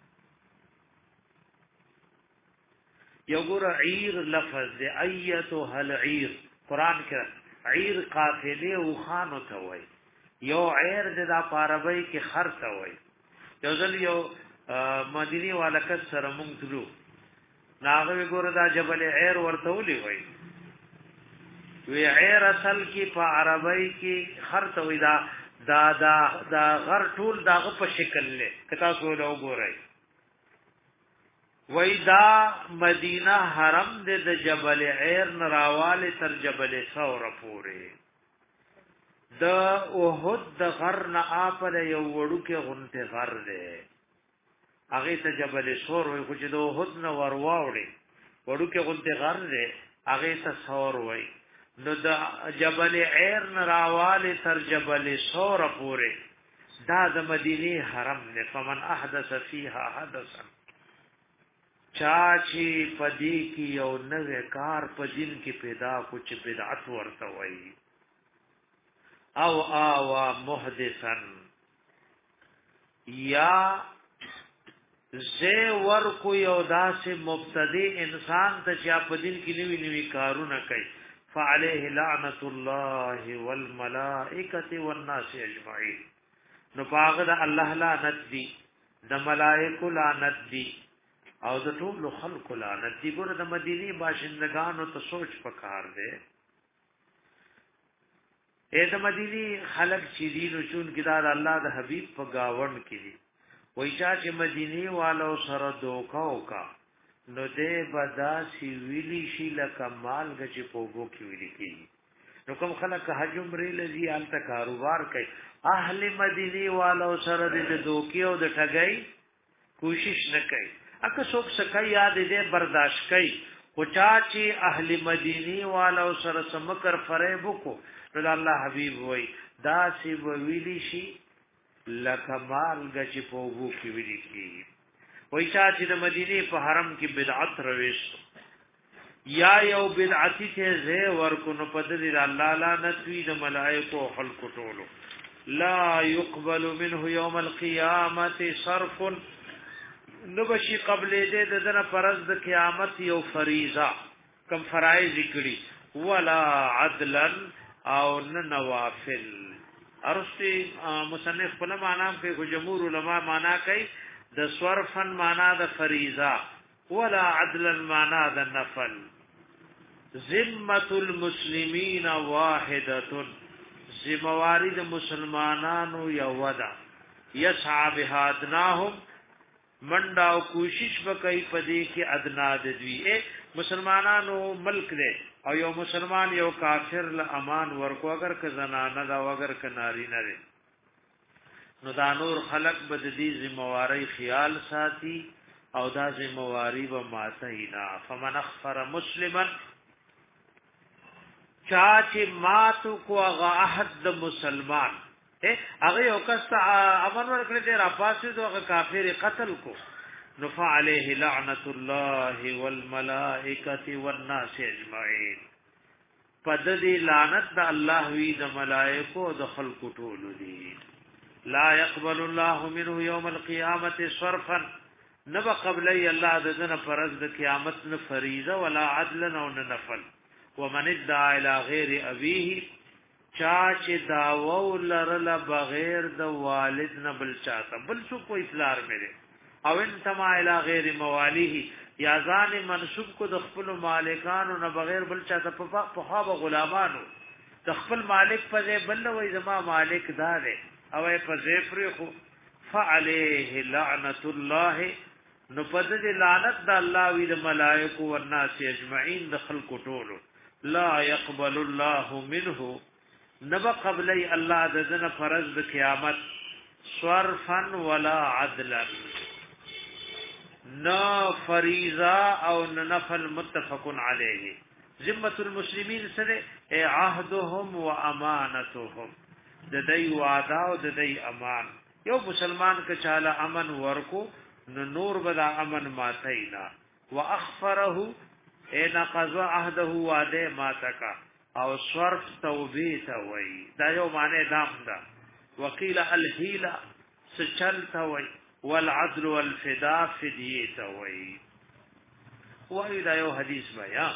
Speaker 1: یو ګور عیر لفظ دی ایتو هل عیر قران کې عیر قافله او خانو ته وایي یو عیر د عربی کې خر ته وایي یو ځل یو مدینی والا کس سره مونږ تلو ناغه ګور دا جبل عیر ورته ولي وایي وی عیر اصل کې په عربی کې خر ته وایي دا دا دا, دا غر ټول داغه په شکل له کتا سو له وګورئ وی دا مدینہ حرم دے د جبل عیر نراوال تر جبل ثور پورے د احد د غر نه اپر یو وړو کې غنته غر دے هغه ته جبل ثور وی خو چې د احد نه ورواوړي وړو کې غنته غر دے هغه ته ثور وی نو د جبل عیر نراوال تر جبل ثور پورے دا د مدینه حرم نے فمن احدث فیها حدثا چاچی پدی کی یو نوے کار پدین کی پیدا کچھ بدعت ورته وای او آوا محدثن یا زی ورکو یو داس مبتدی انسان ته چا پدین کی نوی نوی کارونه کوي فعليه لعنت الله والملائکه والناس اجمعین نو پاغه د الله لعنت دی د ملائکه لعنت دی او د ټول خلق لعنت دی ګور د مدینی باشندگانو ته سوچ پکار دی اے د مدینی خلق چې دی نو چون کدار الله د حبیب په گاوند کې دی وای چې مدینی والو سره دوکا وکا نو دې بدا سی ویلی شي لکه مال غچ په وګو کې ویلی کی نو کوم خلق حج عمره لذي الته کاروبار کوي اهل مدینی والو سره د دوکي او د ټګي کوشش نه کوي اکه څوک سکه یاد دې برداشت کوي او چا چې اهل مدینی والو سره سمکر فریب کو نو الله حبیب وای دا سی ویلی شي لکه مال غچ په وګو کې ویلی کی وای چې د مدینه په حرم کې بدعت رويش یا یو بدعتي ته زه ورکو نو په دې الله لا نتوی د ملائکه خلق ټولو لا يقبل منه يوم القيامه صرف نبشي قبل دې د دنه پرز د قیامت یو فریضه کم فرایض کړي ولا عدلا او نوافل ارستی مصنف په معنا کې جمهور علما معنا کوي د صرفن معنا د فریضه ولا عدلا معنا د نفل ذمه المسلمین واحده ذمواری د مسلمانانو یودا یسعى بهادناهم منډا او کوشش وکي پدې کې ادنا د دوی مسلمانانو ملک دې او یو مسلمان یو کافر له امان ورکو اگر که زنانه دا اگر که ناری نه نو دا نور خلق به د دې ذمہواری خیال ساتي او دا ذمہواری به ماته نه. فمن اخفر مسلما چا چې ماتو کو هغه عهد مسلمان هغه یو کس امن ورکړي دی را پاسې دوه کافر قتل کو نفع عليه لعنت الله والملائکه والناس اجمعين پد دې لعنت د الله وی د ملائکه او د خلق ټول دي. لا يقبل الله منه يوم القيامه صرفا نبا قبلی الله دغه فرض د قیامت نه فریضه ولا عدل او نفل. ومن ادعى الى غیر ابيه چا چې داو لرل بغیر د والد نه بل چاته بل څه کوئی پلار مې او ان تما الى غیر مواليه یا ځان منسوب کو د خپل مالکانو نه بغیر بل چاته په په غلامانو د خپل مالک په بل وای زما مالک دار او په ځای پر خو فعليه لعنت الله نو پد دې لعنت د الله وی د ملائکه او الناس اجمعين د خلق ټولو. لا يقبل الله منه نبا قبلی الله دزنه فرض د قیامت صرفا ولا عدلا نا فریضه او نفل متفق علیه. ذمه المسلمین سره عهدهم وامانتهم د دې وعده او د دې امان. یو مسلمان که چاله امن ورکو نو نور بدا امن ماتینا واخفره ان قضا عهده وعده ماتکا او صرف توبه ته وای دا یو معنی دام دا. وقیل الهیلا سچل ته وای والعدل والفداء فدیه ته وای وای دا یو حدیث بیا.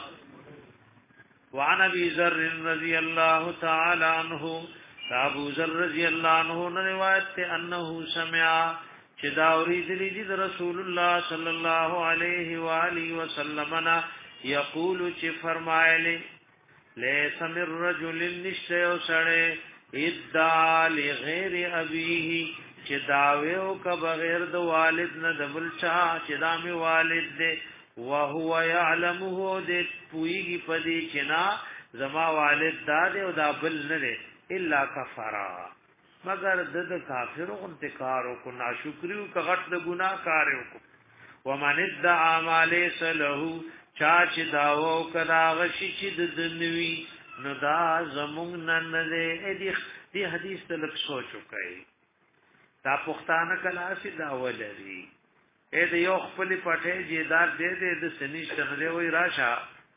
Speaker 1: وعن ابي ذر رضی الله تعالی عنه ابو ذر رضی الله عنه روایت ته انه سمع چې دا اوریدلی دي رسول الله صلی الله علیه و آله وسلم نا یقول چې فرمایلی لیس من رجل نشته سره ادعا لغیر ابيه چې داوی او ک بغیر د والد نه دبل چا چې دا می والد دی وهو يعلمه د پویږي پدې چې نا زما والد دا دی او دا بل نه دی الا کفرا مگر د کافرو انتکارو کو ناشکریو کا غټ د ګناه کارو کو. ومن ادعا ما ليس له چا چې داو کدا غشي چې د دنوي نو دا زمونږ نن دې دې حدیث ته لک سوچو کوي دا پښتانه کلا سي دا ولري اې د یو خپل پټه جیدار دې دې د سنیشت نه وي راشه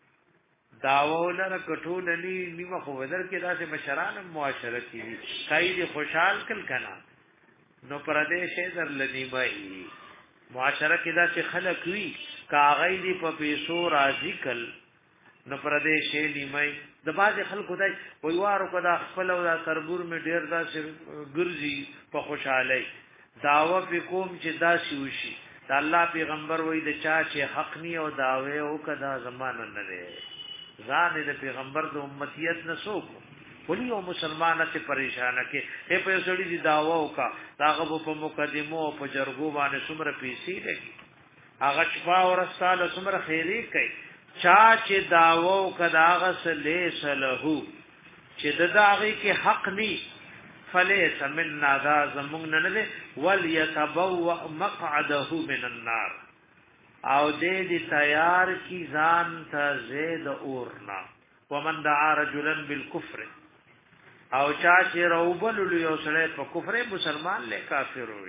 Speaker 1: داوولر کټول ني نیمه خو ودر کې داسې مشران معاشره کوي کای دې خوشحال کل کنا نو پردیش در لنیمای معاشره کې داسې خلک وي کاغی دی په پیسو راضی کل نو پردیش نیمای د باز خلکو دای وی وارو کدا خپل او دا تربور می ډیر داسې ګرځي په خوشحالي داوا په کوم چې داسې وشي د الله پیغمبر وای د چا چې حق نی او داوی او کدا زمانه نه لري ځان د پیغمبر د امتیت نه سوک ولی او مسلمانه ته پریشانه کې په په سړي دی داوا وکا داغه په مقدمو او په جرګو باندې څومره پیسې لګي هغه چپا ورساله څومره خیری کوي چا چې داوا وکداغه سله سلهو چې د داغه کې حق ني فلیس من نادا زمون نه نه وليتبوا مقعده من النار او دې دې تیار کی ځان ته زید اورنا. ومن دعا رجلا بالكفر او چا چې روبل یو سره په کفر مسلمان له کافر وي.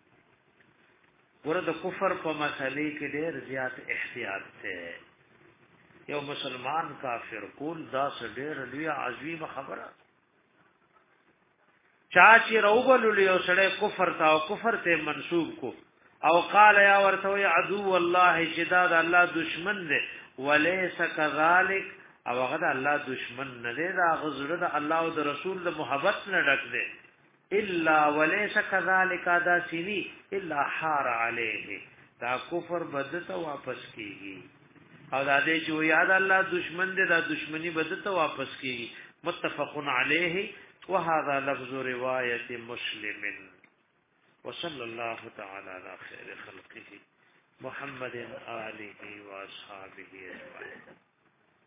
Speaker 1: ورته کفر په مسلې کې ډېر زیات احتیاط ته یو مسلمان کافر کول دا ډېر لوی عظیم خبره. چا چې روبل یو سره کفر تا او کفر ته منسوب کو او قال یا ورته عدو الله جداد الله دشمن دی وليس كذلك او هغه الله دشمن نه دی دا غزړه د الله او د رسول د محبت نه ډک دی الا وليس كذلك دا سینی الا حار عليه دا کفر بدته واپس کیږي او دا دې چې یاد الله دشمن دی دا دشمنی بدته واپس کیږي. متفق علیه وهذا لفظ روایت مسلم. وصلى الله تعالى على خير خلقه محمد آله وأصحابه أجمعين.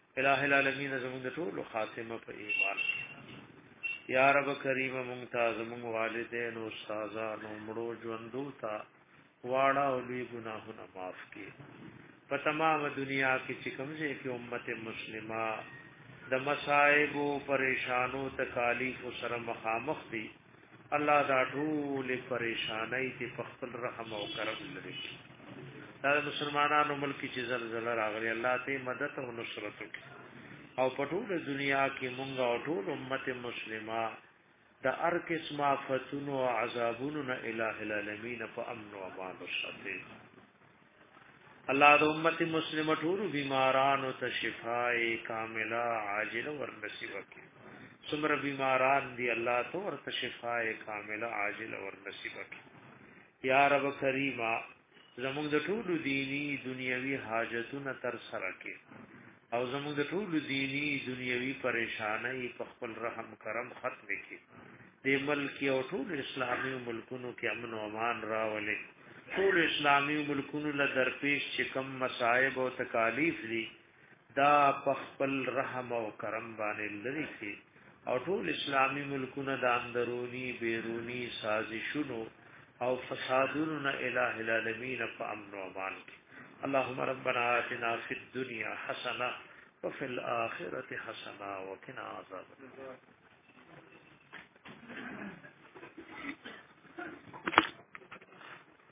Speaker 1: الہ العالمین زمون د ټول خاتمه په ایمان یا رب کریم ممتاز مون والدین او استادانو مړو ژوندو تا واړه او لوی ګناهونه معاف کړي په تمام دنیا کې چې کوم ځای کې امت مسلمه د مصائب او پریشانو تکالیف سره مخامخ دي الله دا ټول پریشانای ته په خپل رحم او کرم لري دا مسلمانانو ملک چې زلزلہ راغلی الله ته مدد او نصرت او په ټول دنیا کې مونږ او ټول امت مسلمه د هر قسم آفتونو او عذابونو نه الٰه العالمین په امن او امان وساتي الله د امت مسلمه ټول بیمارانو ته شفای کامله عاجله ورنصیب کړي څومره بیماران دي الله ته ورته شفای کامله عاجله ورنصیب کړي یا رب کریمه زموږ د ټولو دینی دنیوي حاجتونه تر سره کړي او زموږ د ټولو دینی دنیوي پریشانای په خپل رحم کرم ختم کړي د ملک او ټول اسلامي ملکونو کې امن او امان راولي ټول اسلامي ملکونو له درپیش چې کم مصائب او تکالیف دي دا په خپل رحم او کرم باندې لري کړي او ټول اسلامي ملکونو د اندرونی بیرونی سازشونو او فسادون الہ العالمین فامن و امان اللهم ربنا آتنا فی الدنیا حسنه وفي الاخره حسنه وقنا عذاب النار